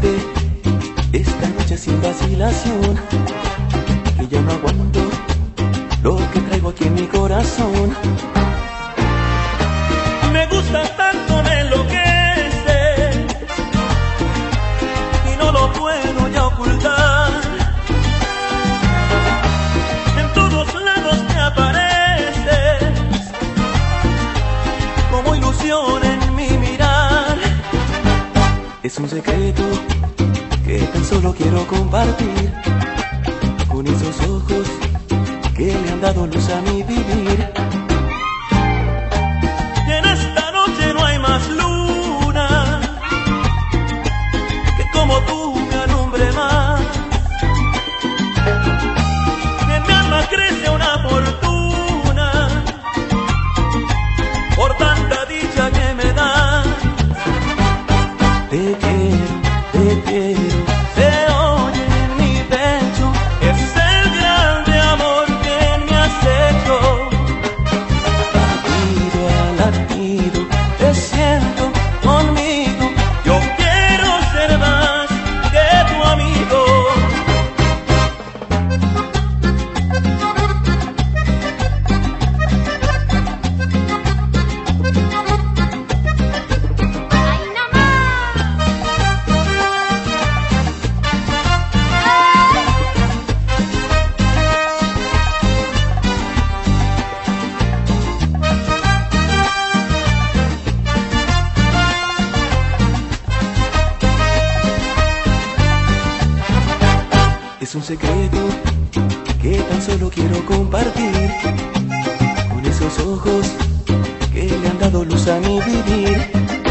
decirte esta noche sin vacilación que ya no aguanto lo que traigo aquí en mi corazón. Me gusta tanto, me enloquece y no lo puedo ya ocultar. En todos lados te apareces como ilusión en mi mirar. Es un secreto que tan solo quiero compartir con esos ojos que le han dado luz a mi vivir. Y en esta noche no hay más luna que como tú me alumbre más. En mi alma crece una fortuna por tanta dicha que me das. Te quiero, se oye en mi pecho, es el grande amor que me has hecho. Latido a latido, te siento conmigo, yo quiero ser más que tu amigo. Es un secreto que tan solo quiero compartir con esos ojos que le han dado luz a mi vivir.